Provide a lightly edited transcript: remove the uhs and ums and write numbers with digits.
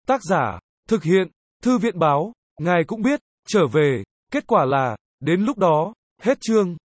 Tác giả, thực hiện, Thư viện báo, ngài cũng biết, trở về, kết quả là, đến lúc đó, hết chương.